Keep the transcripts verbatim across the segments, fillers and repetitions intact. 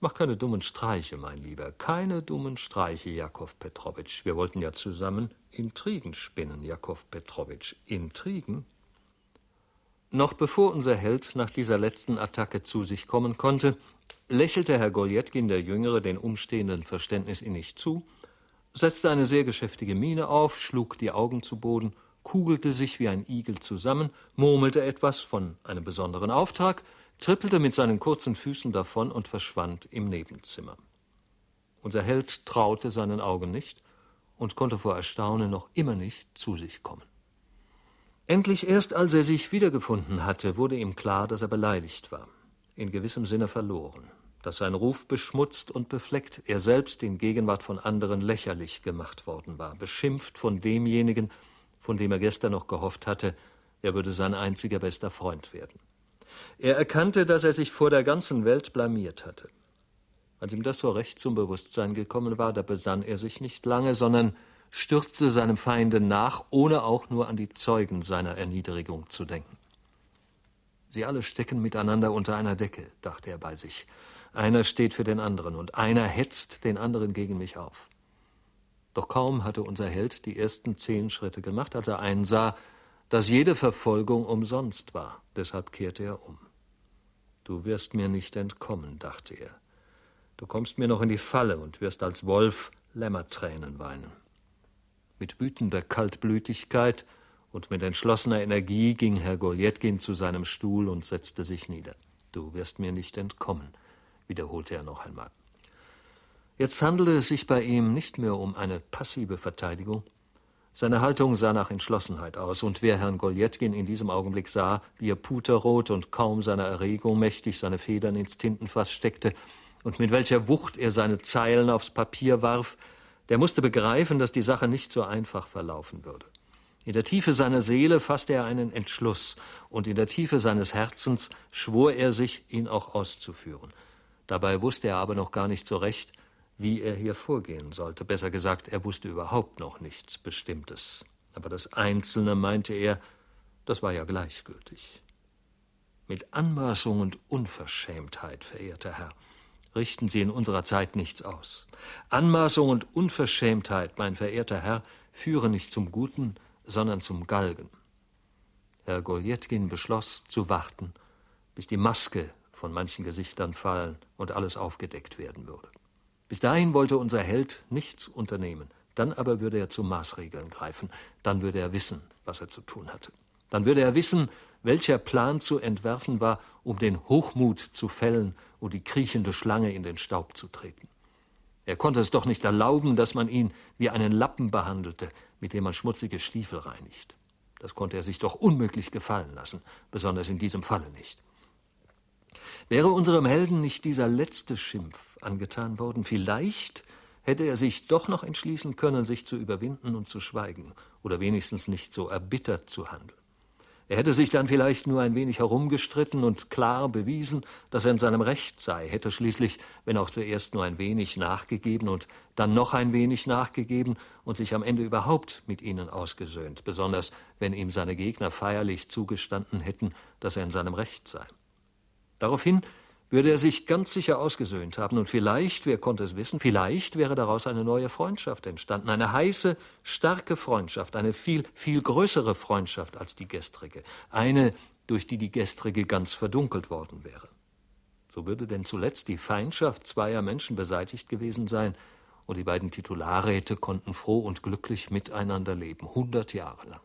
Mach keine dummen Streiche, mein Lieber, keine dummen Streiche, Jakow Petrowitsch. Wir wollten ja zusammen Intrigen spinnen, Jakow Petrowitsch. Intrigen? Noch bevor unser Held nach dieser letzten Attacke zu sich kommen konnte, lächelte Herr Goljetkin, der Jüngere, den Umstehenden verständnisinnig zu, setzte eine sehr geschäftige Miene auf, schlug die Augen zu Boden, kugelte sich wie ein Igel zusammen, murmelte etwas von einem besonderen Auftrag, trippelte mit seinen kurzen Füßen davon und verschwand im Nebenzimmer. Unser Held traute seinen Augen nicht und konnte vor Erstaunen noch immer nicht zu sich kommen. Endlich erst, als er sich wiedergefunden hatte, wurde ihm klar, dass er beleidigt war, in gewissem Sinne verloren, dass sein Ruf beschmutzt und befleckt, er selbst in Gegenwart von anderen lächerlich gemacht worden war, beschimpft von demjenigen, von dem er gestern noch gehofft hatte, er würde sein einziger bester Freund werden. Er erkannte, dass er sich vor der ganzen Welt blamiert hatte. Als ihm das so recht zum Bewusstsein gekommen war, da besann er sich nicht lange, sondern stürzte seinem Feinde nach, ohne auch nur an die Zeugen seiner Erniedrigung zu denken. Sie alle stecken miteinander unter einer Decke, dachte er bei sich. Einer steht für den anderen und einer hetzt den anderen gegen mich auf. Doch kaum hatte unser Held die ersten zehn Schritte gemacht, als er einsah, dass jede Verfolgung umsonst war. Deshalb kehrte er um. Du wirst mir nicht entkommen, dachte er. Du kommst mir noch in die Falle und wirst als Wolf Lämmertränen weinen. Mit wütender Kaltblütigkeit und mit entschlossener Energie ging Herr Goljetkin zu seinem Stuhl und setzte sich nieder. Du wirst mir nicht entkommen, wiederholte er noch einmal. Jetzt handelte es sich bei ihm nicht mehr um eine passive Verteidigung. Seine Haltung sah nach Entschlossenheit aus, und wer Herrn Goljetkin in diesem Augenblick sah, wie er puterrot und kaum seiner Erregung mächtig seine Federn ins Tintenfass steckte und mit welcher Wucht er seine Zeilen aufs Papier warf, der musste begreifen, dass die Sache nicht so einfach verlaufen würde. In der Tiefe seiner Seele fasste er einen Entschluss, und in der Tiefe seines Herzens schwor er sich, ihn auch auszuführen. Dabei wusste er aber noch gar nicht so recht, wie er hier vorgehen sollte. Besser gesagt, er wusste überhaupt noch nichts Bestimmtes. Aber das Einzelne, meinte er, das war ja gleichgültig. Mit Anmaßung und Unverschämtheit, verehrter Herr, richten Sie in unserer Zeit nichts aus. Anmaßung und Unverschämtheit, mein verehrter Herr, führen nicht zum Guten, sondern zum Galgen. Herr Goljetkin beschloss zu warten, bis die Maske von manchen Gesichtern fallen und alles aufgedeckt werden würde. Bis dahin wollte unser Held nichts unternehmen. Dann aber würde er zu Maßregeln greifen. Dann würde er wissen, was er zu tun hatte. Dann würde er wissen, welcher Plan zu entwerfen war, um den Hochmut zu fällen und die kriechende Schlange in den Staub zu treten. Er konnte es doch nicht erlauben, dass man ihn wie einen Lappen behandelte, mit dem man schmutzige Stiefel reinigt. Das konnte er sich doch unmöglich gefallen lassen, besonders in diesem Falle nicht. Wäre unserem Helden nicht dieser letzte Schimpf angetan worden, vielleicht hätte er sich doch noch entschließen können, sich zu überwinden und zu schweigen oder wenigstens nicht so erbittert zu handeln. Er hätte sich dann vielleicht nur ein wenig herumgestritten und klar bewiesen, dass er in seinem Recht sei, hätte schließlich, wenn auch zuerst nur ein wenig nachgegeben und dann noch ein wenig nachgegeben und sich am Ende überhaupt mit ihnen ausgesöhnt, besonders wenn ihm seine Gegner feierlich zugestanden hätten, dass er in seinem Recht sei. Daraufhin würde er sich ganz sicher ausgesöhnt haben und vielleicht, wer konnte es wissen, vielleicht wäre daraus eine neue Freundschaft entstanden, eine heiße, starke Freundschaft, eine viel, viel größere Freundschaft als die gestrige, eine, durch die die gestrige ganz verdunkelt worden wäre. So würde denn zuletzt die Feindschaft zweier Menschen beseitigt gewesen sein und die beiden Titularräte konnten froh und glücklich miteinander leben, hundert Jahre lang.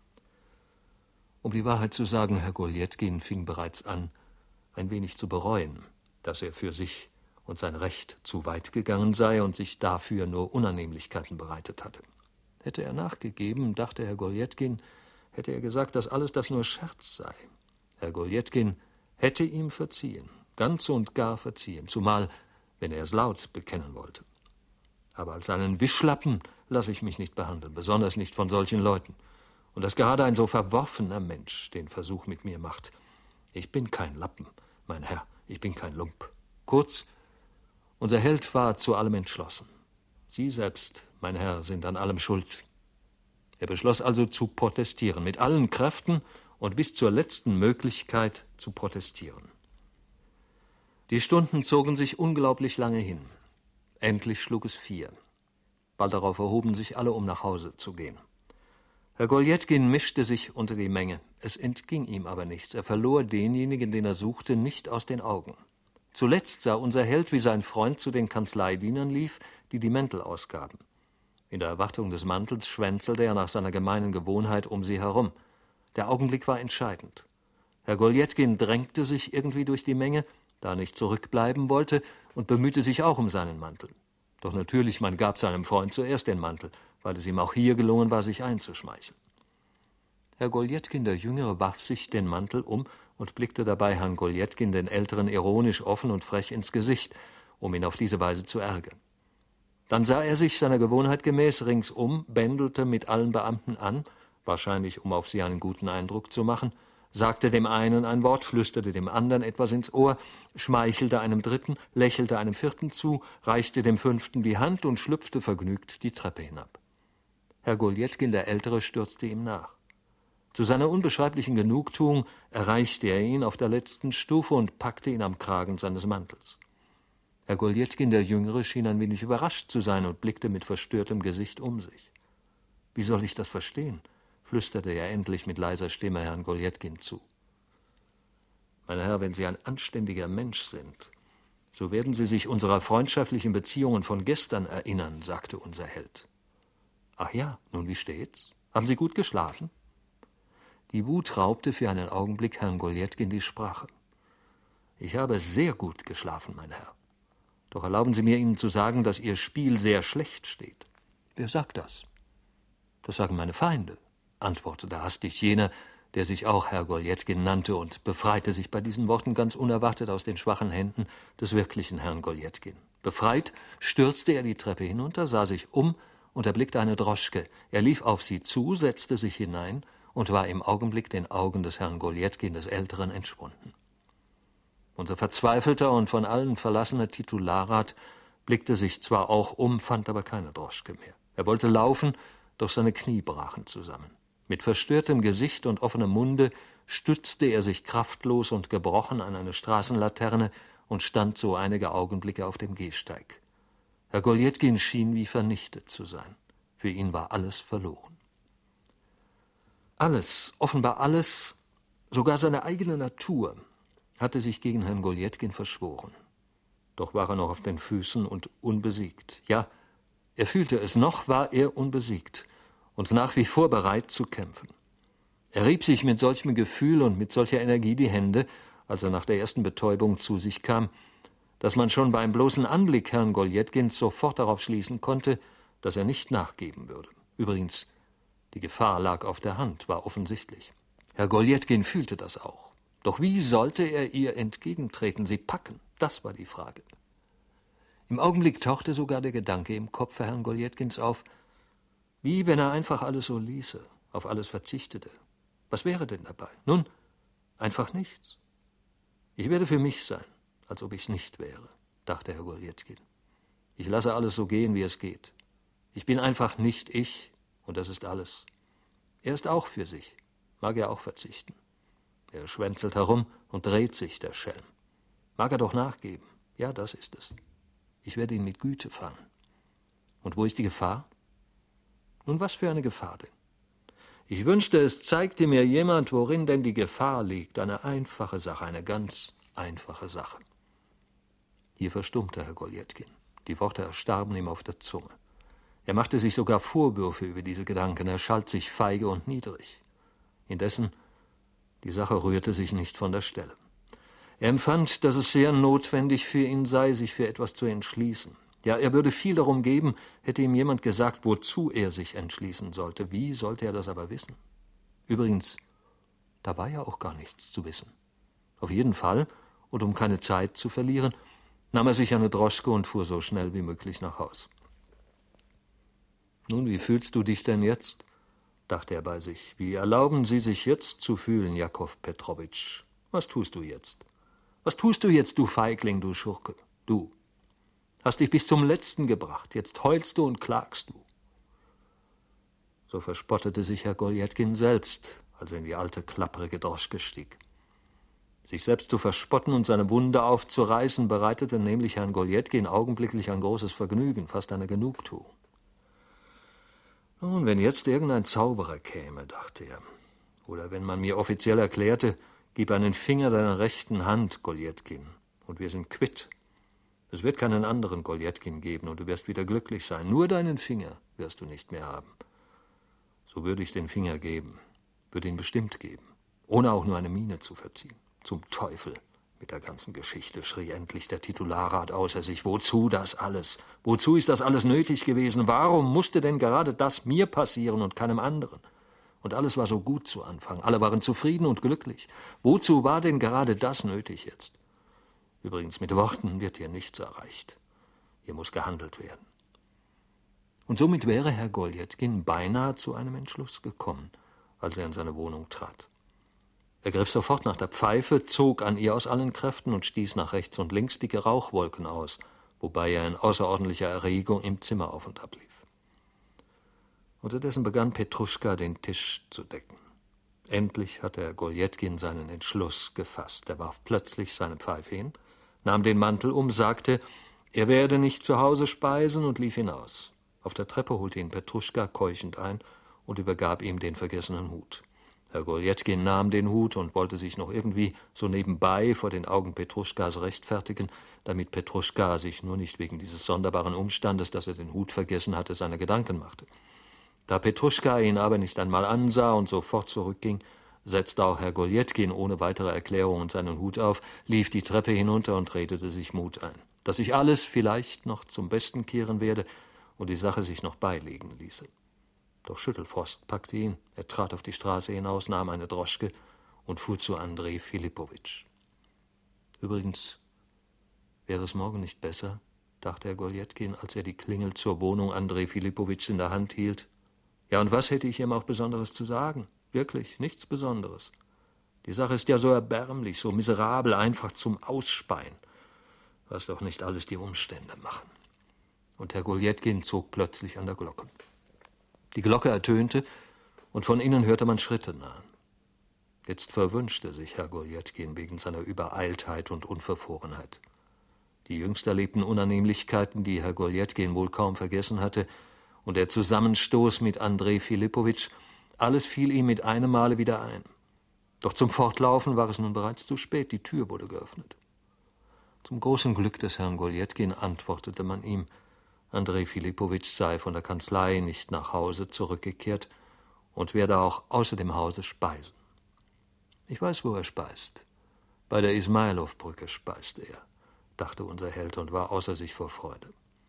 Um die Wahrheit zu sagen, Herr Goljetkin fing bereits an, ein wenig zu bereuen, dass er für sich und sein Recht zu weit gegangen sei und sich dafür nur Unannehmlichkeiten bereitet hatte. Hätte er nachgegeben, dachte Herr Goljetkin, hätte er gesagt, dass alles das nur Scherz sei. Herr Goljetkin hätte ihm verziehen, ganz und gar verziehen, zumal, wenn er es laut bekennen wollte. Aber als einen Wischlappen lasse ich mich nicht behandeln, besonders nicht von solchen Leuten. Und dass gerade ein so verworfener Mensch den Versuch mit mir macht. Ich bin kein Lappen, mein Herr, ich bin kein Lump. Kurz, unser Held war zu allem entschlossen. Sie selbst, mein Herr, sind an allem schuld. Er beschloss also zu protestieren, mit allen Kräften und bis zur letzten Möglichkeit zu protestieren. Die Stunden zogen sich unglaublich lange hin. Endlich schlug es vier. Bald darauf erhoben sich alle, um nach Hause zu gehen. Herr Goljetkin mischte sich unter die Menge. Es entging ihm aber nichts. Er verlor denjenigen, den er suchte, nicht aus den Augen. Zuletzt sah unser Held, wie sein Freund zu den Kanzleidienern lief, die die Mäntel ausgaben. In der Erwartung des Mantels schwänzelte er nach seiner gemeinen Gewohnheit um sie herum. Der Augenblick war entscheidend. Herr Goljetkin drängte sich irgendwie durch die Menge, da er nicht zurückbleiben wollte, und bemühte sich auch um seinen Mantel. Doch natürlich, man gab seinem Freund zuerst den Mantel, weil es ihm auch hier gelungen war, sich einzuschmeicheln. Herr Goljetkin der Jüngere warf sich den Mantel um und blickte dabei Herrn Goljetkin, den Älteren, ironisch, offen und frech ins Gesicht, um ihn auf diese Weise zu ärgern. Dann sah er sich seiner Gewohnheit gemäß ringsum, bändelte mit allen Beamten an, wahrscheinlich um auf sie einen guten Eindruck zu machen, sagte dem einen ein Wort, flüsterte dem anderen etwas ins Ohr, schmeichelte einem Dritten, lächelte einem Vierten zu, reichte dem Fünften die Hand und schlüpfte vergnügt die Treppe hinab. Herr Goljetkin der Ältere stürzte ihm nach. Zu seiner unbeschreiblichen Genugtuung erreichte er ihn auf der letzten Stufe und packte ihn am Kragen seines Mantels. Herr Goljetkin der Jüngere schien ein wenig überrascht zu sein und blickte mit verstörtem Gesicht um sich. »Wie soll ich das verstehen?« flüsterte er endlich mit leiser Stimme Herrn Goljetkin zu. »Mein Herr, wenn Sie ein anständiger Mensch sind, so werden Sie sich unserer freundschaftlichen Beziehungen von gestern erinnern«, sagte unser Held. »Ach ja, nun wie steht's? Haben Sie gut geschlafen?« Die Wut raubte für einen Augenblick Herrn Goljetkin die Sprache. »Ich habe sehr gut geschlafen, mein Herr. Doch erlauben Sie mir, Ihnen zu sagen, dass Ihr Spiel sehr schlecht steht.« »Wer sagt das?« »Das sagen meine Feinde«, antwortete hastig jener, der sich auch Herr Goljetkin nannte, und befreite sich bei diesen Worten ganz unerwartet aus den schwachen Händen des wirklichen Herrn Goljetkin. Befreit stürzte er die Treppe hinunter, sah sich um und erblickte eine Droschke. Er lief auf sie zu, setzte sich hinein und war im Augenblick den Augen des Herrn Goljetkin des Älteren entschwunden. Unser verzweifelter und von allen verlassener Titularrat blickte sich zwar auch um, fand aber keine Droschke mehr. Er wollte laufen, doch seine Knie brachen zusammen. Mit verstörtem Gesicht und offenem Munde stützte er sich kraftlos und gebrochen an eine Straßenlaterne und stand so einige Augenblicke auf dem Gehsteig. Herr Goljetkin schien wie vernichtet zu sein. Für ihn war alles verloren. Alles, offenbar alles, sogar seine eigene Natur, hatte sich gegen Herrn Goljetkin verschworen. Doch war er noch auf den Füßen und unbesiegt. Ja, er fühlte es, noch war er unbesiegt und nach wie vor bereit zu kämpfen. Er rieb sich mit solchem Gefühl und mit solcher Energie die Hände, als er nach der ersten Betäubung zu sich kam, dass man schon beim bloßen Anblick Herrn Goljetkins sofort darauf schließen konnte, dass er nicht nachgeben würde. Übrigens, die Gefahr lag auf der Hand, war offensichtlich. Herr Goljetkin fühlte das auch. Doch wie sollte er ihr entgegentreten, sie packen? Das war die Frage. Im Augenblick tauchte sogar der Gedanke im Kopf Herrn Goljetkins auf, wie wenn er einfach alles so ließe, auf alles verzichtete. Was wäre denn dabei? Nun, einfach nichts. Ich werde für mich sein, als ob ich's nicht wäre, dachte Herr Goljetkin. Ich lasse alles so gehen, wie es geht. Ich bin einfach nicht ich, und das ist alles. Er ist auch für sich, mag er auch verzichten. Er schwänzelt herum und dreht sich, der Schelm. Mag er doch nachgeben, ja, das ist es. Ich werde ihn mit Güte fangen. Und wo ist die Gefahr? Nun, was für eine Gefahr denn? Ich wünschte, es zeigte mir jemand, worin denn die Gefahr liegt. Eine einfache Sache, eine ganz einfache Sache. Hier verstummte Herr Goljetkin. Die Worte erstarben ihm auf der Zunge. Er machte sich sogar Vorwürfe über diese Gedanken. Er schalt sich feige und niedrig. Indessen, die Sache rührte sich nicht von der Stelle. Er empfand, dass es sehr notwendig für ihn sei, sich für etwas zu entschließen. Ja, er würde viel darum geben, hätte ihm jemand gesagt, wozu er sich entschließen sollte. Wie sollte er das aber wissen? Übrigens, da war ja auch gar nichts zu wissen. Auf jeden Fall, und um keine Zeit zu verlieren, nahm er sich eine Droschke und fuhr so schnell wie möglich nach Haus. »Nun, wie fühlst du dich denn jetzt?« dachte er bei sich. »Wie erlauben Sie sich jetzt zu fühlen, Jakow Petrowitsch? Was tust du jetzt? Was tust du jetzt, du Feigling, du Schurke? Du hast dich bis zum Letzten gebracht. Jetzt heulst du und klagst du.« So verspottete sich Herr Goljetkin selbst, als er in die alte, klapprige Droschke stieg. Sich selbst zu verspotten und seine Wunde aufzureißen, bereitete nämlich Herrn Goljatkin augenblicklich ein großes Vergnügen, fast eine Genugtuung. Nun, wenn jetzt irgendein Zauberer käme, dachte er, oder wenn man mir offiziell erklärte, gib einen Finger deiner rechten Hand, Goljatkin, und wir sind quitt. Es wird keinen anderen Goljatkin geben, und du wirst wieder glücklich sein. Nur deinen Finger wirst du nicht mehr haben. So würde ich den Finger geben, würde ihn bestimmt geben, ohne auch nur eine Miene zu verziehen. Zum Teufel mit der ganzen Geschichte, schrie endlich der Titularrat außer sich. Wozu das alles? Wozu ist das alles nötig gewesen? Warum musste denn gerade das mir passieren und keinem anderen? Und alles war so gut zu Anfang. Alle waren zufrieden und glücklich. Wozu war denn gerade das nötig jetzt? Übrigens, mit Worten wird hier nichts erreicht. Hier muss gehandelt werden. Und somit wäre Herr Goljatkin beinahe zu einem Entschluss gekommen, als er in seine Wohnung trat. Er griff sofort nach der Pfeife, zog an ihr aus allen Kräften und stieß nach rechts und links dicke Rauchwolken aus, wobei er in außerordentlicher Erregung im Zimmer auf und ab lief. Unterdessen begann Petruschka, den Tisch zu decken. Endlich hatte Herr Goljatkin seinen Entschluss gefasst. Er warf plötzlich seine Pfeife hin, nahm den Mantel um, sagte, er werde nicht zu Hause speisen und lief hinaus. Auf der Treppe holte ihn Petruschka keuchend ein und übergab ihm den vergessenen Hut. Herr Goljatkin nahm den Hut und wollte sich noch irgendwie so nebenbei vor den Augen Petruschkas rechtfertigen, damit Petruschka sich nur nicht wegen dieses sonderbaren Umstandes, dass er den Hut vergessen hatte, seine Gedanken machte. Da Petruschka ihn aber nicht einmal ansah und sofort zurückging, setzte auch Herr Goljatkin ohne weitere Erklärungen seinen Hut auf, lief die Treppe hinunter und redete sich Mut ein, dass sich alles vielleicht noch zum Besten kehren werde und die Sache sich noch beilegen ließe. Doch Schüttelfrost packte ihn, er trat auf die Straße hinaus, nahm eine Droschke und fuhr zu Andrej Filipowitsch. Übrigens, wäre es morgen nicht besser, dachte Herr Goljatkin, als er die Klingel zur Wohnung Andrej Filipowitschs in der Hand hielt. Ja, und was hätte ich ihm auch Besonderes zu sagen? Wirklich, nichts Besonderes. Die Sache ist ja so erbärmlich, so miserabel, einfach zum Ausspeien. Was doch nicht alles die Umstände machen. Und Herr Goljatkin zog plötzlich an der Glocke. Die Glocke ertönte, und von innen hörte man Schritte nahen. Jetzt verwünschte sich Herr Goljatkin wegen seiner Übereiltheit und Unverfrorenheit. Die jüngst erlebten Unannehmlichkeiten, die Herr Goljatkin wohl kaum vergessen hatte, und der Zusammenstoß mit Andrej Filipowitsch, alles fiel ihm mit einem Male wieder ein. Doch zum Fortlaufen war es nun bereits zu spät, die Tür wurde geöffnet. Zum großen Glück des Herrn Goljatkin antwortete man ihm, Andrej Filipowitsch sei von der Kanzlei nicht nach Hause zurückgekehrt und werde auch außer dem Hause speisen. Ich weiß, wo er speist. Bei der Ismailow-Brücke speist er, dachte unser Held und war außer sich vor Freude.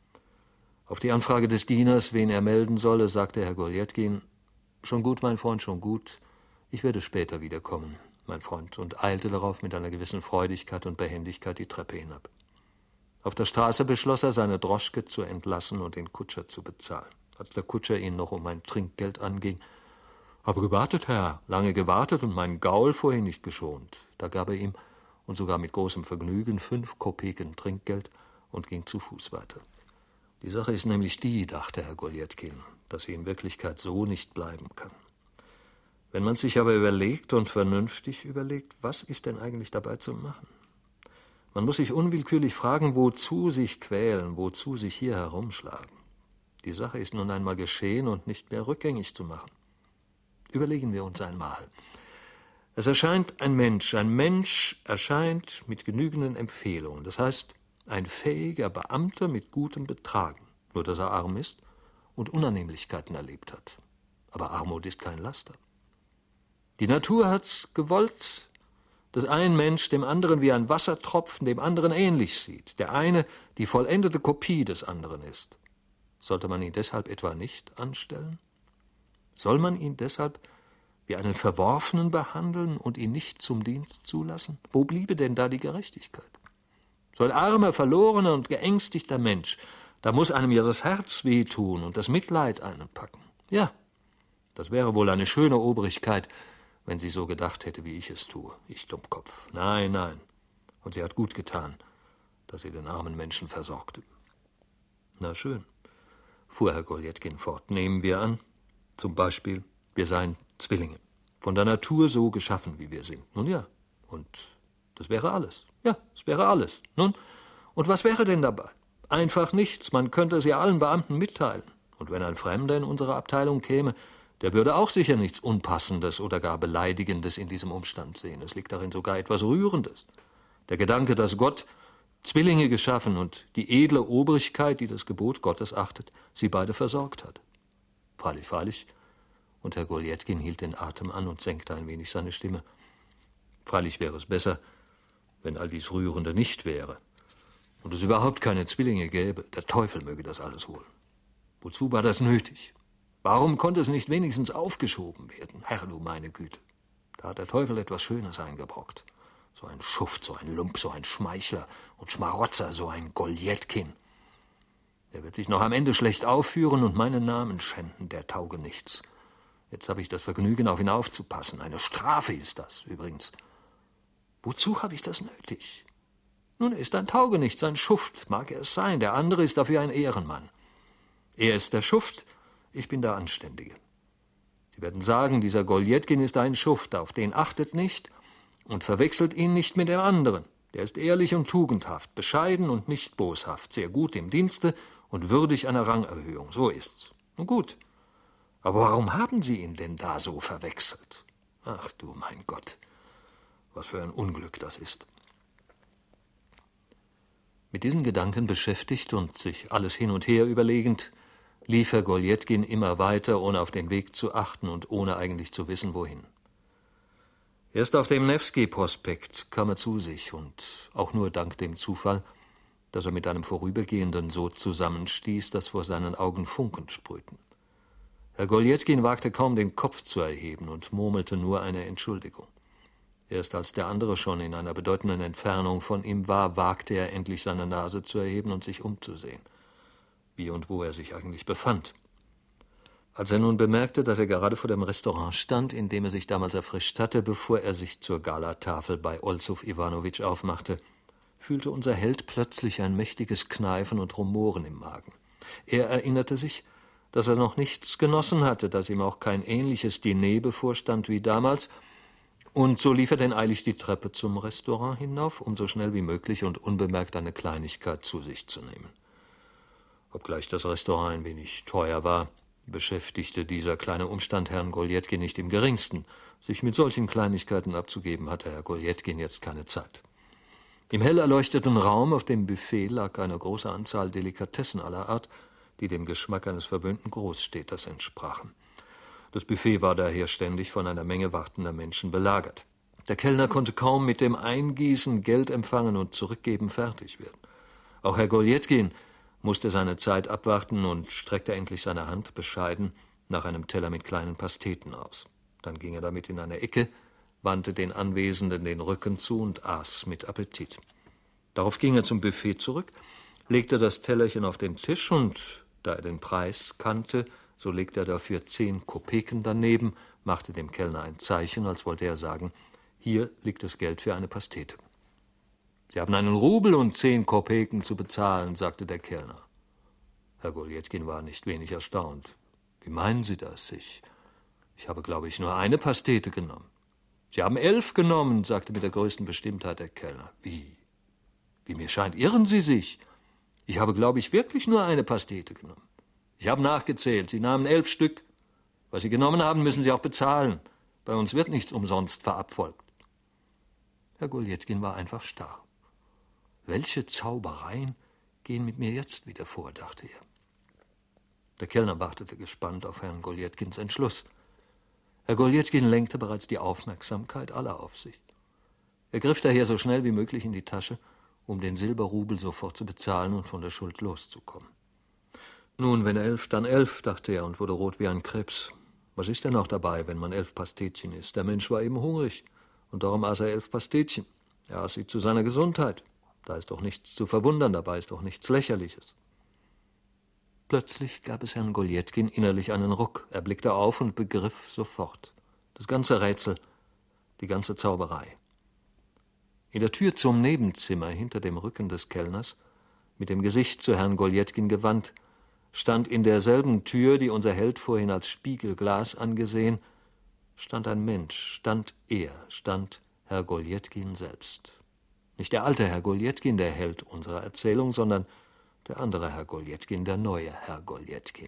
Auf die Anfrage des Dieners, wen er melden solle, sagte Herr Goljatkin, »Schon gut, mein Freund, schon gut. Ich werde später wiederkommen, mein Freund«, und eilte darauf mit einer gewissen Freudigkeit und Behendigkeit die Treppe hinab. Auf der Straße beschloss er, seine Droschke zu entlassen und den Kutscher zu bezahlen. Als der Kutscher ihn noch um mein Trinkgeld anging, »Habe gewartet, Herr, lange gewartet und meinen Gaul vorhin nicht geschont.« Da gab er ihm, und sogar mit großem Vergnügen, fünf Kopeken Trinkgeld und ging zu Fuß weiter. Die Sache ist nämlich die, dachte Herr Goljatkin, dass sie in Wirklichkeit so nicht bleiben kann. Wenn man sich aber überlegt und vernünftig überlegt, was ist denn eigentlich dabei zu machen? Man muss sich unwillkürlich fragen, wozu sich quälen, wozu sich hier herumschlagen. Die Sache ist nun einmal geschehen und nicht mehr rückgängig zu machen. Überlegen wir uns einmal. Es erscheint ein Mensch, ein Mensch erscheint mit genügenden Empfehlungen, das heißt, ein fähiger Beamter mit gutem Betragen, nur dass er arm ist und Unannehmlichkeiten erlebt hat. Aber Armut ist kein Laster. Die Natur hat's gewollt, dass ein Mensch dem anderen wie ein Wassertropfen dem anderen ähnlich sieht, der eine die vollendete Kopie des anderen ist. Sollte man ihn deshalb etwa nicht anstellen? Soll man ihn deshalb wie einen Verworfenen behandeln und ihn nicht zum Dienst zulassen? Wo bliebe denn da die Gerechtigkeit? So ein armer, verlorener und geängstigter Mensch, da muss einem ja das Herz wehtun und das Mitleid einen packen. Ja, das wäre wohl eine schöne Obrigkeit, wenn sie so gedacht hätte, wie ich es tue, ich Dummkopf. Nein, nein. Und sie hat gut getan, dass sie den armen Menschen versorgte. Na schön, fuhr Herr Goljatkin fort. Nehmen wir an, zum Beispiel, wir seien Zwillinge, von der Natur so geschaffen, wie wir sind. Nun ja, und Das wäre alles. Ja, das wäre alles. Nun, und was wäre denn dabei? Einfach nichts, man könnte es ja allen Beamten mitteilen. Und wenn ein Fremder in unsere Abteilung käme, der würde auch sicher nichts Unpassendes oder gar Beleidigendes in diesem Umstand sehen. Es liegt darin sogar etwas Rührendes. Der Gedanke, dass Gott Zwillinge geschaffen und die edle Obrigkeit, die das Gebot Gottes achtet, sie beide versorgt hat. Freilich, freilich. Und Herr Goljetkin hielt den Atem an und senkte ein wenig seine Stimme. Freilich wäre es besser, wenn all dies Rührende nicht wäre und es überhaupt keine Zwillinge gäbe. Der Teufel möge das alles holen. Wozu war das nötig? Warum konnte es nicht wenigstens aufgeschoben werden? Herr, du meine Güte. Da hat der Teufel etwas Schönes eingebrockt. So ein Schuft, so ein Lump, so ein Schmeichler und Schmarotzer, so ein Goljetkin. Er wird sich noch am Ende schlecht aufführen und meinen Namen schänden, der tauge nichts. Jetzt habe ich das Vergnügen, auf ihn aufzupassen. Eine Strafe ist das, übrigens. Wozu habe ich das nötig? Nun, er ist ein Taugenichts, ein Schuft, mag er es sein. Der andere ist dafür ein Ehrenmann. Er ist der Schuft, ich bin der Anständige. Sie werden sagen, dieser Goljetkin ist ein Schuft, auf den achtet nicht und verwechselt ihn nicht mit dem anderen. Der ist ehrlich und tugendhaft, bescheiden und nicht boshaft, sehr gut im Dienste und würdig einer Rangerhöhung. So ist's. Nun gut. Aber warum haben Sie ihn denn da so verwechselt? Ach du mein Gott, was für ein Unglück das ist. Mit diesen Gedanken beschäftigt und sich alles hin und her überlegend, lief Herr Goljetkin immer weiter, ohne auf den Weg zu achten und ohne eigentlich zu wissen, wohin. Erst auf dem Newski-Prospekt kam er zu sich und auch nur dank dem Zufall, dass er mit einem Vorübergehenden so zusammenstieß, dass vor seinen Augen Funken sprühten. Herr Goljetkin wagte kaum den Kopf zu erheben und murmelte nur eine Entschuldigung. Erst als der andere schon in einer bedeutenden Entfernung von ihm war, wagte er endlich seine Nase zu erheben und sich umzusehen, wie und wo er sich eigentlich befand. Als er nun bemerkte, dass er gerade vor dem Restaurant stand, in dem er sich damals erfrischt hatte, bevor er sich zur Galatafel bei Olsuf Iwanowitsch aufmachte, fühlte unser Held plötzlich ein mächtiges Kneifen und Rumoren im Magen. Er erinnerte sich, dass er noch nichts genossen hatte, dass ihm auch kein ähnliches Diner bevorstand wie damals, und so lief er denn eilig die Treppe zum Restaurant hinauf, um so schnell wie möglich und unbemerkt eine Kleinigkeit zu sich zu nehmen. Obgleich das Restaurant ein wenig teuer war, beschäftigte dieser kleine Umstand Herrn Goljetkin nicht im geringsten. Sich mit solchen Kleinigkeiten abzugeben, hatte Herr Goljetkin jetzt keine Zeit. Im hell erleuchteten Raum auf dem Buffet lag eine große Anzahl Delikatessen aller Art, die dem Geschmack eines verwöhnten Großstädters entsprachen. Das Buffet war daher ständig von einer Menge wartender Menschen belagert. Der Kellner konnte kaum mit dem Eingießen, Geld empfangen und zurückgeben fertig werden. Auch Herr Goljetkin musste seine Zeit abwarten und streckte endlich seine Hand bescheiden nach einem Teller mit kleinen Pasteten aus. Dann ging er damit in eine Ecke, wandte den Anwesenden den Rücken zu und aß mit Appetit. Darauf ging er zum Buffet zurück, legte das Tellerchen auf den Tisch und, da er den Preis kannte, so legte er dafür zehn Kopeken daneben, machte dem Kellner ein Zeichen, als wollte er sagen, hier liegt das Geld für eine Pastete. »Sie haben einen Rubel und zehn Kopeken zu bezahlen«, sagte der Kellner. Herr Goljetkin war nicht wenig erstaunt. »Wie meinen Sie das? Ich, ich habe, glaube ich, nur eine Pastete genommen.« »Sie haben elf genommen«, sagte mit der größten Bestimmtheit der Kellner. »Wie? Wie mir scheint, irren Sie sich. Ich habe, glaube ich, wirklich nur eine Pastete genommen. Ich habe nachgezählt. Sie nahmen elf Stück. Was Sie genommen haben, müssen Sie auch bezahlen. Bei uns wird nichts umsonst verabfolgt.« Herr Goljetkin war einfach starr. Welche Zaubereien gehen mit mir jetzt wieder vor, dachte er. Der Kellner wartete gespannt auf Herrn Goljetkins Entschluss. Herr Goljetkin lenkte bereits die Aufmerksamkeit aller auf sich. Er griff daher so schnell wie möglich in die Tasche, um den Silberrubel sofort zu bezahlen und von der Schuld loszukommen. Nun, wenn elf, dann elf, dachte er und wurde rot wie ein Krebs. Was ist denn noch dabei, wenn man elf Pastetchen isst? Der Mensch war eben hungrig, und darum aß er elf Pastetchen. Er aß sie zu seiner Gesundheit. Da ist doch nichts zu verwundern, dabei ist doch nichts Lächerliches. Plötzlich gab es Herrn Goljetkin innerlich einen Ruck. Er blickte auf und begriff sofort. Das ganze Rätsel, die ganze Zauberei. In der Tür zum Nebenzimmer, hinter dem Rücken des Kellners, mit dem Gesicht zu Herrn Goljetkin gewandt, stand in derselben Tür, die unser Held vorhin als Spiegelglas angesehen, stand ein Mensch, stand er, stand Herr Goljetkin selbst. Nicht der alte Herr Goljetkin, der Held unserer Erzählung, sondern der andere Herr Goljetkin, der neue Herr Goljetkin.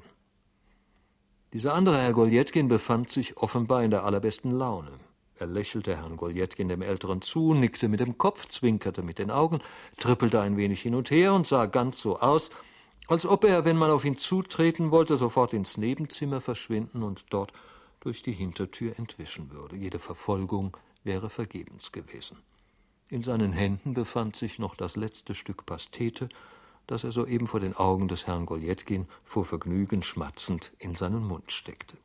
Dieser andere Herr Goljetkin befand sich offenbar in der allerbesten Laune. Er lächelte Herrn Goljetkin, dem Älteren, zu, nickte mit dem Kopf, zwinkerte mit den Augen, trippelte ein wenig hin und her und sah ganz so aus, als ob er, wenn man auf ihn zutreten wollte, sofort ins Nebenzimmer verschwinden und dort durch die Hintertür entwischen würde. Jede Verfolgung wäre vergebens gewesen. In seinen Händen befand sich noch das letzte Stück Pastete, das er soeben vor den Augen des Herrn Goljetkin vor Vergnügen schmatzend in seinen Mund steckte.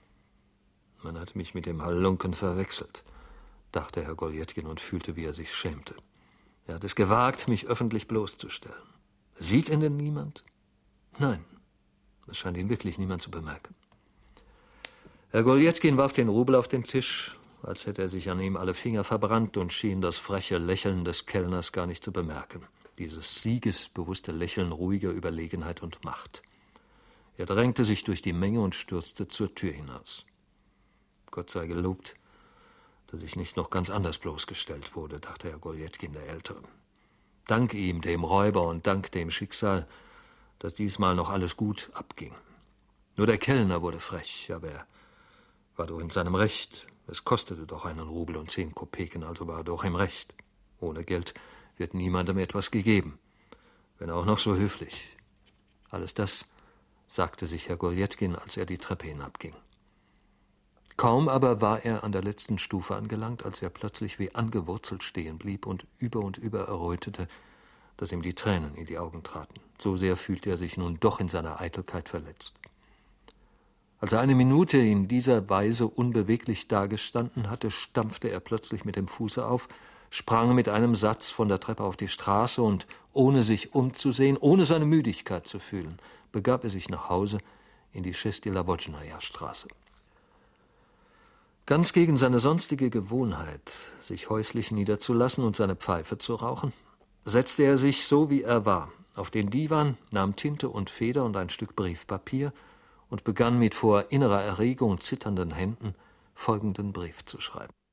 Man hat mich mit dem Halunken verwechselt, dachte Herr Goljetkin und fühlte, wie er sich schämte. Er hat es gewagt, mich öffentlich bloßzustellen. Sieht ihn denn niemand? Nein, es scheint ihn wirklich niemand zu bemerken. Herr Goljetkin warf den Rubel auf den Tisch, als hätte er sich an ihm alle Finger verbrannt, und schien das freche Lächeln des Kellners gar nicht zu bemerken. Dieses siegesbewusste Lächeln ruhiger Überlegenheit und Macht. Er drängte sich durch die Menge und stürzte zur Tür hinaus. Gott sei gelobt, dass ich nicht noch ganz anders bloßgestellt wurde, dachte Herr Goljetkin der Ältere. Dank ihm, dem Räuber, und dank dem Schicksal, dass diesmal noch alles gut abging. Nur der Kellner wurde frech, aber er war doch in seinem Recht. Es kostete doch einen Rubel und zehn Kopeken, also war er doch im Recht. Ohne Geld wird niemandem etwas gegeben, wenn auch noch so höflich. Alles das sagte sich Herr Goljetkin, als er die Treppe hinabging. Kaum aber war er an der letzten Stufe angelangt, als er plötzlich wie angewurzelt stehen blieb und über und über errötete, dass ihm die Tränen in die Augen traten. So sehr fühlte er sich nun doch in seiner Eitelkeit verletzt. Als er eine Minute in dieser Weise unbeweglich dagestanden hatte, stampfte er plötzlich mit dem Fuße auf, sprang mit einem Satz von der Treppe auf die Straße und, ohne sich umzusehen, ohne seine Müdigkeit zu fühlen, begab er sich nach Hause in die Schestilawodschnaja-Straße. Ganz gegen seine sonstige Gewohnheit, sich häuslich niederzulassen und seine Pfeife zu rauchen, setzte er sich, so wie er war, auf den Diwan, nahm Tinte und Feder und ein Stück Briefpapier und begann mit vor innerer Erregung zitternden Händen folgenden Brief zu schreiben.